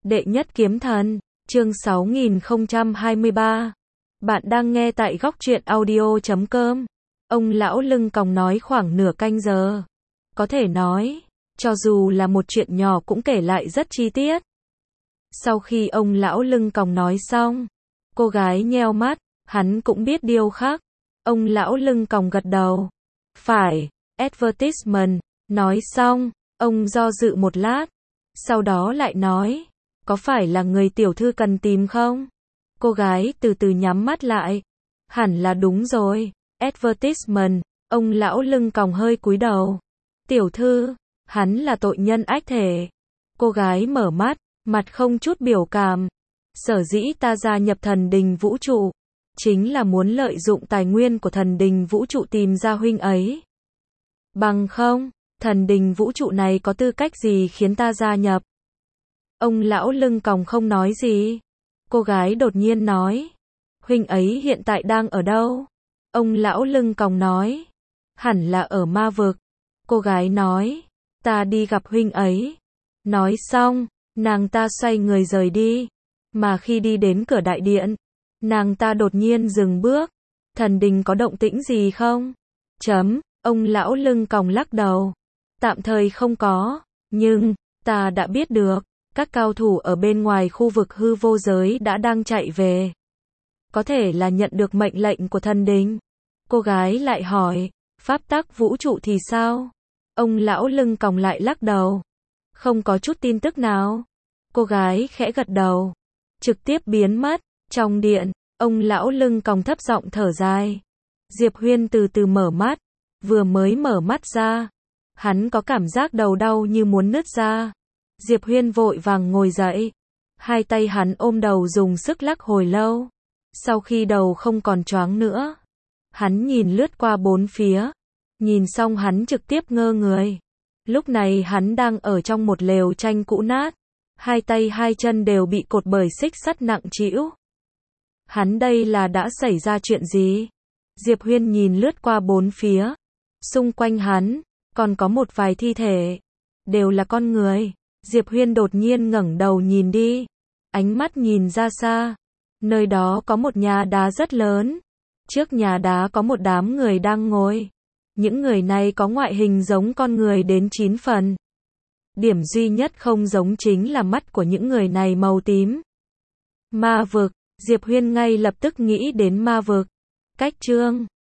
Đệ nhất kiếm thần, chương 6023. Bạn đang nghe tại góc truyện audio.com. Ông lão lưng còng nói khoảng nửa canh giờ. Có thể nói, cho dù là một chuyện nhỏ cũng kể lại rất chi tiết. Sau khi ông lão lưng còng nói xong, cô gái nheo mắt, hắn cũng biết điều khác. Ông lão lưng còng gật đầu. Phải, advertisement, nói xong, ông do dự một lát. Sau đó lại nói, có phải là người tiểu thư cần tìm không? Cô gái từ từ nhắm mắt lại. Hẳn là đúng rồi, advertisement, ông lão lưng còng hơi cúi đầu. Tiểu thư, hắn là tội nhân ách thể. Cô gái mở mắt, mặt không chút biểu cảm. Sở dĩ ta gia nhập thần đình vũ trụ, chính là muốn lợi dụng tài nguyên của thần đình vũ trụ tìm ra huynh ấy. Bằng không, thần đình vũ trụ này có tư cách gì khiến ta gia nhập? Ông lão lưng còng không nói gì. Cô gái đột nhiên nói, huynh ấy hiện tại đang ở đâu? Ông lão lưng còng nói, hẳn là ở ma vực. Cô gái nói, ta đi gặp huynh ấy. Nói xong, nàng ta xoay người rời đi. Mà khi đi đến cửa đại điện, nàng ta đột nhiên dừng bước. Thần đình có động tĩnh gì không? Ông lão lưng còng lắc đầu. Tạm thời không có, nhưng ta đã biết được, các cao thủ ở bên ngoài khu vực hư vô giới đã đang chạy về. Có thể là nhận được mệnh lệnh của thần đình. Cô gái lại hỏi, pháp tắc vũ trụ thì sao? Ông lão lưng còng lại lắc đầu. Không có chút tin tức nào. Cô gái khẽ gật đầu. Trực tiếp biến mất. Trong điện, ông lão lưng còng thấp giọng thở dài. Diệp Huyên từ từ mở mắt. Vừa mới mở mắt ra, hắn có cảm giác đầu đau như muốn nứt ra. Diệp Huyên vội vàng ngồi dậy. Hai tay hắn ôm đầu dùng sức lắc hồi lâu. Sau khi đầu không còn choáng nữa, hắn nhìn lướt qua bốn phía. Nhìn xong hắn trực tiếp ngơ người. Lúc này hắn đang ở trong một lều tranh cũ nát. Hai tay hai chân đều bị cột bởi xích sắt nặng trĩu. Hắn đây là đã xảy ra chuyện gì? Diệp Huyên nhìn lướt qua bốn phía. Xung quanh hắn, còn có một vài thi thể. Đều là con người. Diệp Huyên đột nhiên ngẩng đầu nhìn đi. Ánh mắt nhìn ra xa. Nơi đó có một nhà đá rất lớn. Trước nhà đá có một đám người đang ngồi. Những người này có ngoại hình giống con người đến 9 phần. Điểm duy nhất không giống chính là mắt của những người này màu tím. Ma vực. Diệp Huyên ngay lập tức nghĩ đến ma vực. Cách chương